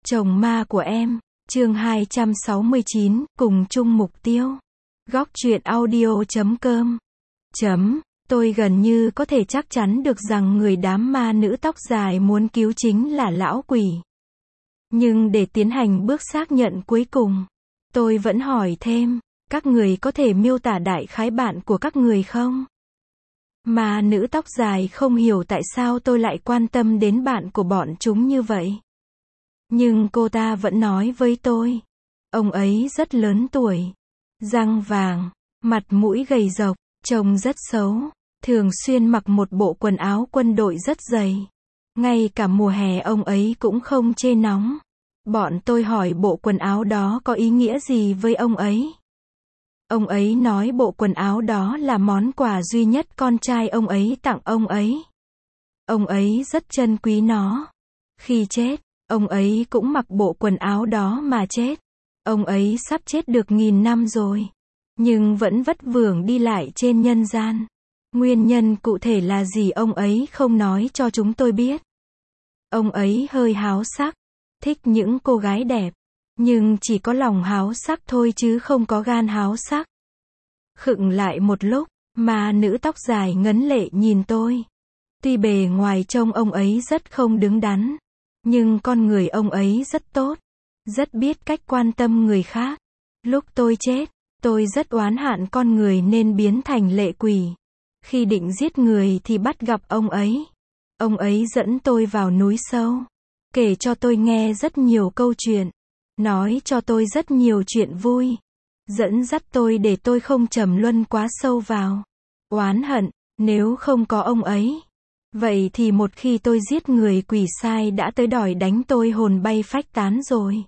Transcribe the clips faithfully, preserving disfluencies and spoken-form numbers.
Chồng ma của em, chương hai trăm sáu mươi chín, cùng chung mục tiêu. Góc truyện audio chấm com. Chấm, tôi gần như có thể chắc chắn được rằng người đám ma nữ tóc dài muốn cứu chính là lão quỷ. Nhưng để tiến hành bước xác nhận cuối cùng, tôi vẫn hỏi thêm, các người có thể miêu tả đại khái bạn của các người không? Ma nữ tóc dài không hiểu tại sao tôi lại quan tâm đến bạn của bọn chúng như vậy. Nhưng cô ta vẫn nói với tôi. Ông ấy rất lớn tuổi. Răng vàng. Mặt mũi gầy rộc. Trông rất xấu. Thường xuyên mặc một bộ quần áo quân đội rất dày. Ngay cả mùa hè ông ấy cũng không chê nóng. Bọn tôi hỏi bộ quần áo đó có ý nghĩa gì với ông ấy. Ông ấy nói bộ quần áo đó là món quà duy nhất con trai ông ấy tặng ông ấy. Ông ấy rất trân quý nó. Khi chết, ông ấy cũng mặc bộ quần áo đó mà chết. Ông ấy sắp chết được nghìn năm rồi. Nhưng vẫn vất vưởng đi lại trên nhân gian. Nguyên nhân cụ thể là gì ông ấy không nói cho chúng tôi biết. Ông ấy hơi háo sắc. Thích những cô gái đẹp. Nhưng chỉ có lòng háo sắc thôi chứ không có gan háo sắc. Khựng lại một lúc, mà nữ tóc dài ngấn lệ nhìn tôi. Tuy bề ngoài trông ông ấy rất không đứng đắn. Nhưng con người ông ấy rất tốt. Rất biết cách quan tâm người khác. Lúc tôi chết, tôi rất oán hận con người nên biến thành lệ quỷ. Khi định giết người thì bắt gặp ông ấy. Ông ấy dẫn tôi vào núi sâu. Kể cho tôi nghe rất nhiều câu chuyện. Nói cho tôi rất nhiều chuyện vui. Dẫn dắt tôi để tôi không trầm luân quá sâu vào. Oán hận, nếu không có ông ấy. Vậy thì một khi tôi giết người quỷ sai đã tới đòi đánh tôi hồn bay phách tán rồi.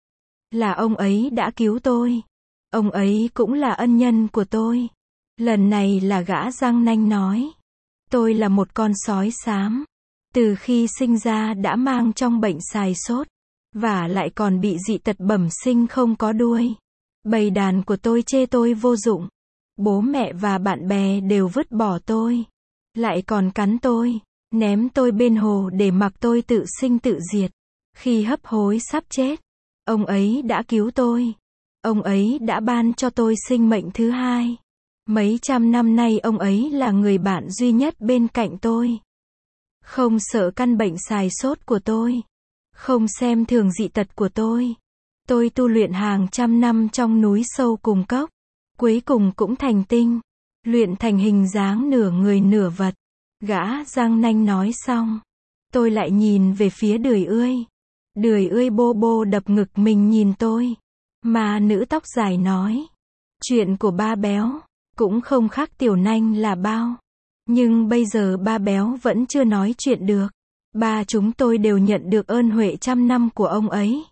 Là ông ấy đã cứu tôi. Ông ấy cũng là ân nhân của tôi. Lần này là gã răng nanh nói. Tôi là một con sói xám. Từ khi sinh ra đã mang trong bệnh sài sốt. Và lại còn bị dị tật bẩm sinh không có đuôi. Bầy đàn của tôi chê tôi vô dụng. Bố mẹ và bạn bè đều vứt bỏ tôi. Lại còn cắn tôi. Ném tôi bên hồ để mặc tôi tự sinh tự diệt. Khi hấp hối sắp chết, ông ấy đã cứu tôi. Ông ấy đã ban cho tôi sinh mệnh thứ hai. Mấy trăm năm nay ông ấy là người bạn duy nhất bên cạnh tôi. Không sợ căn bệnh sài sốt của tôi. Không xem thường dị tật của tôi. Tôi tu luyện hàng trăm năm trong núi sâu cùng cốc. Cuối cùng cũng thành tinh. Luyện thành hình dáng nửa người nửa vật. Gã răng nanh nói xong. Tôi lại nhìn về phía Đười ươi. Đười ươi bô bô đập ngực mình nhìn tôi. Mà nữ tóc dài nói. Chuyện của ba béo. Cũng không khác tiểu nanh là bao. Nhưng bây giờ ba béo vẫn chưa nói chuyện được. Ba chúng tôi đều nhận được ơn huệ trăm năm của ông ấy.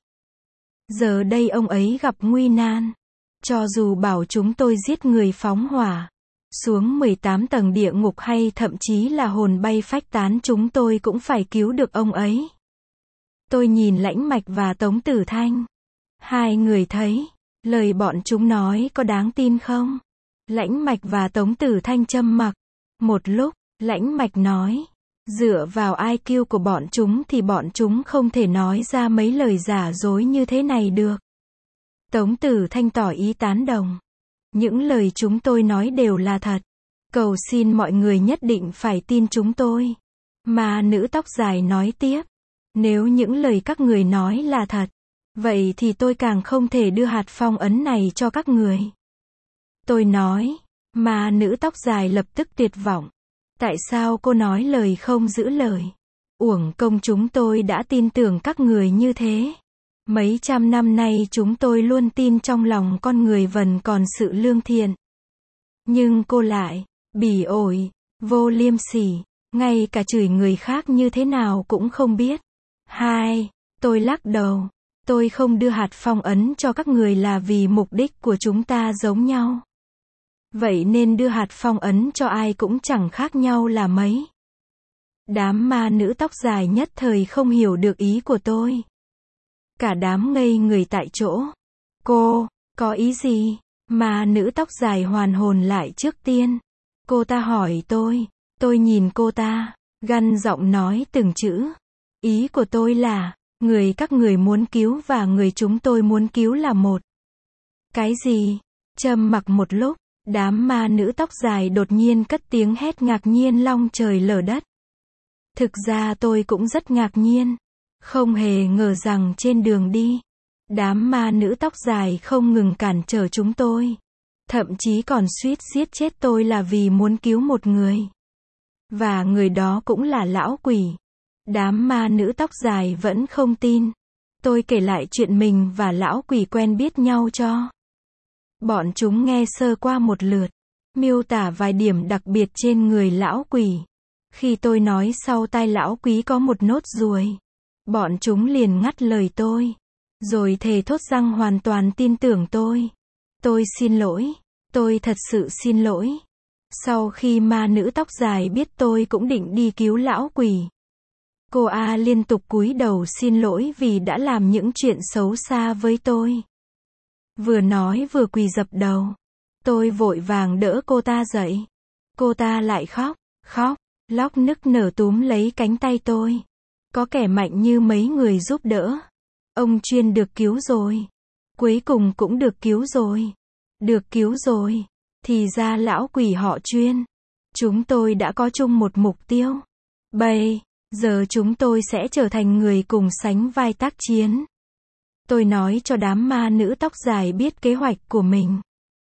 Giờ đây ông ấy gặp nguy nan. Cho dù bảo chúng tôi giết người phóng hỏa. Xuống mười tám tầng địa ngục hay thậm chí là hồn bay phách tán chúng tôi cũng phải cứu được ông ấy. Tôi nhìn Lãnh Mạch và Tống Tử Thanh. Hai người thấy, lời bọn chúng nói có đáng tin không? Lãnh Mạch và Tống Tử Thanh trầm mặc. Một lúc, Lãnh Mạch nói, dựa vào i kiu của bọn chúng thì bọn chúng không thể nói ra mấy lời giả dối như thế này được. Tống Tử Thanh tỏ ý tán đồng. Những lời chúng tôi nói đều là thật. Cầu xin mọi người nhất định phải tin chúng tôi. Mà nữ tóc dài nói tiếp. Nếu những lời các người nói là thật, vậy thì tôi càng không thể đưa hạt phong ấn này cho các người. Tôi nói. Mà nữ tóc dài lập tức tuyệt vọng. Tại sao cô nói lời không giữ lời? Uổng công chúng tôi đã tin tưởng các người như thế. Mấy trăm năm nay chúng tôi luôn tin trong lòng con người vẫn còn sự lương thiện. Nhưng cô lại, bỉ ổi, vô liêm sỉ, ngay cả chửi người khác như thế nào cũng không biết. Hai, tôi lắc đầu. Tôi không đưa hạt phong ấn cho các người là vì mục đích của chúng ta giống nhau. Vậy nên đưa hạt phong ấn cho ai cũng chẳng khác nhau là mấy. Đám ma nữ tóc dài nhất thời không hiểu được ý của tôi. Cả đám ngây người tại chỗ. Cô, có ý gì? Mà nữ tóc dài hoàn hồn lại trước tiên. Cô ta hỏi tôi. Tôi nhìn cô ta, gằn giọng nói từng chữ. Ý của tôi là, Người các người muốn cứu và người chúng tôi muốn cứu là một. Cái gì? Trầm mặc một lúc, đám ma nữ tóc dài đột nhiên cất tiếng hét ngạc nhiên long trời lở đất. Thực ra tôi cũng rất ngạc nhiên. Không hề ngờ rằng trên đường đi, đám ma nữ tóc dài không ngừng cản trở chúng tôi. Thậm chí còn suýt giết chết tôi là vì muốn cứu một người. Và người đó cũng là lão quỷ. Đám ma nữ tóc dài vẫn không tin. Tôi kể lại chuyện mình và lão quỷ quen biết nhau cho bọn chúng nghe sơ qua một lượt, miêu tả vài điểm đặc biệt trên người lão quỷ. Khi tôi nói sau tai lão quý có một nốt ruồi, bọn chúng liền ngắt lời tôi, rồi thề thốt rằng hoàn toàn tin tưởng tôi. Tôi xin lỗi, tôi thật sự xin lỗi. Sau khi ma nữ tóc dài biết tôi cũng định đi cứu lão quỷ, cô A liên tục cúi đầu xin lỗi vì đã làm những chuyện xấu xa với tôi. Vừa nói vừa quỳ dập đầu. Tôi vội vàng đỡ cô ta dậy. Cô ta lại khóc, khóc, lóc nức nở túm lấy cánh tay tôi. Có kẻ mạnh như mấy người giúp đỡ. Ông Chuyên được cứu rồi. Cuối cùng cũng được cứu rồi. Được cứu rồi. Thì ra lão quỷ họ Chuyên. Chúng tôi đã có chung một mục tiêu. Bây giờ chúng tôi sẽ trở thành người cùng sánh vai tác chiến. Tôi nói cho đám ma nữ tóc dài biết kế hoạch của mình.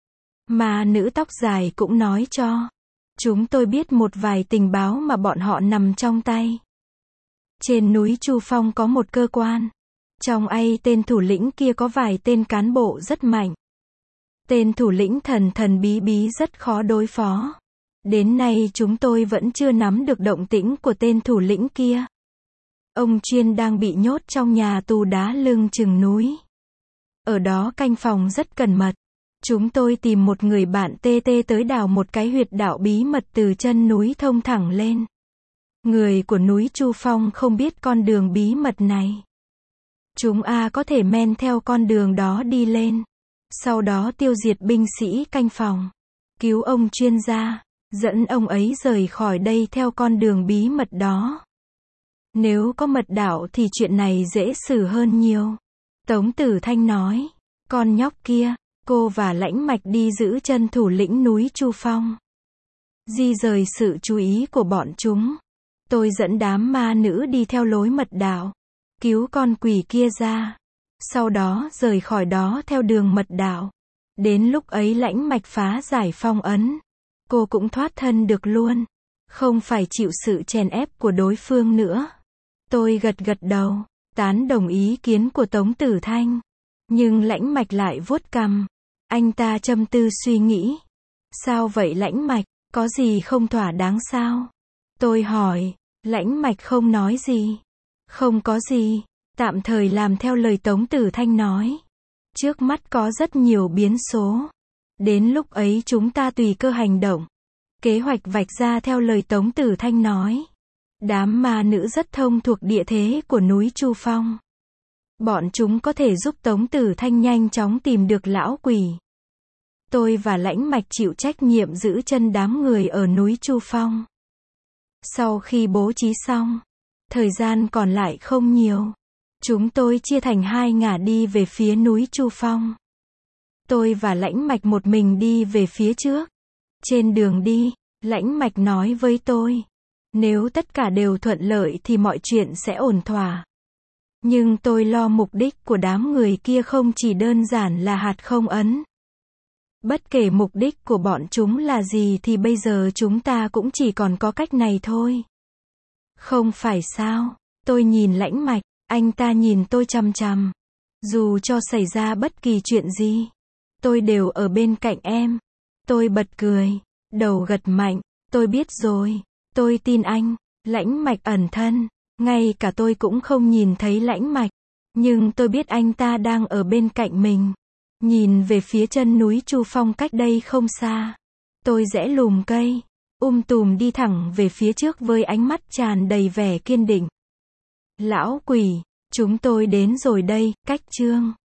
Ma nữ tóc dài cũng nói cho chúng tôi biết một vài tình báo mà bọn họ nằm trong tay. Trên núi Chu Phong có một cơ quan. Trong ấy tên thủ lĩnh kia có vài tên cán bộ rất mạnh. Tên thủ lĩnh thần thần bí bí rất khó đối phó. Đến nay chúng tôi vẫn chưa nắm được động tĩnh của tên thủ lĩnh kia. Ông Chuyên đang bị nhốt trong nhà tù đá lưng chừng núi. Ở đó canh phòng rất cẩn mật. Chúng tôi tìm một người bạn tê tê tới đào một cái huyệt đạo bí mật từ chân núi thông thẳng lên. Người của núi Chu Phong không biết con đường bí mật này. Chúng A có thể men theo con đường đó đi lên. Sau đó tiêu diệt binh sĩ canh phòng. Cứu ông Chuyên ra. Dẫn ông ấy rời khỏi đây theo con đường bí mật đó. Nếu có mật đạo thì chuyện này dễ xử hơn nhiều. Tống Tử Thanh nói. Con nhóc kia, cô và Lãnh Mạch đi giữ chân thủ lĩnh núi Chu Phong. Di rời sự chú ý của bọn chúng. Tôi dẫn đám ma nữ đi theo lối mật đạo. Cứu con quỷ kia ra. Sau đó rời khỏi đó theo đường mật đạo. Đến lúc ấy Lãnh Mạch phá giải phong ấn. Cô cũng thoát thân được luôn. Không phải chịu sự chèn ép của đối phương nữa. Tôi gật gật đầu, tán đồng ý kiến của Tống Tử Thanh. Nhưng Lãnh Mạch lại vuốt cằm. Anh ta trầm tư suy nghĩ. Sao vậy Lãnh Mạch, có gì không thỏa đáng sao? Tôi hỏi, Lãnh Mạch không nói gì. Không có gì, tạm thời làm theo lời Tống Tử Thanh nói. Trước mắt có rất nhiều biến số. Đến lúc ấy chúng ta tùy cơ hành động. Kế hoạch vạch ra theo lời Tống Tử Thanh nói. Đám ma nữ rất thông thuộc địa thế của núi Chu Phong. Bọn chúng có thể giúp Tống Tử Thanh nhanh chóng tìm được lão quỷ. Tôi và Lãnh Mạch chịu trách nhiệm giữ chân đám người ở núi Chu Phong. Sau khi bố trí xong, thời gian còn lại không nhiều. Chúng tôi chia thành hai ngả đi về phía núi Chu Phong. Tôi và Lãnh Mạch một mình đi về phía trước. Trên đường đi, Lãnh Mạch nói với tôi. Nếu tất cả đều thuận lợi thì mọi chuyện sẽ ổn thỏa. Nhưng tôi lo mục đích của đám người kia không chỉ đơn giản là hạt không ấn. Bất kể mục đích của bọn chúng là gì thì bây giờ chúng ta cũng chỉ còn có cách này thôi. Không phải sao? Tôi nhìn Lãnh Mạch, anh ta nhìn tôi chằm chằm. Dù cho xảy ra bất kỳ chuyện gì, tôi đều ở bên cạnh em. Tôi bật cười, đầu gật mạnh, tôi biết rồi, tôi tin anh. Lãnh Mạch ẩn thân, ngay cả tôi cũng không nhìn thấy Lãnh Mạch, nhưng tôi biết anh ta đang ở bên cạnh mình. Nhìn về phía chân núi Chu Phong cách đây không xa. Tôi rẽ lùm cây, um tùm đi thẳng về phía trước với ánh mắt tràn đầy vẻ kiên định. Lão quỷ, chúng tôi đến rồi đây, cách chương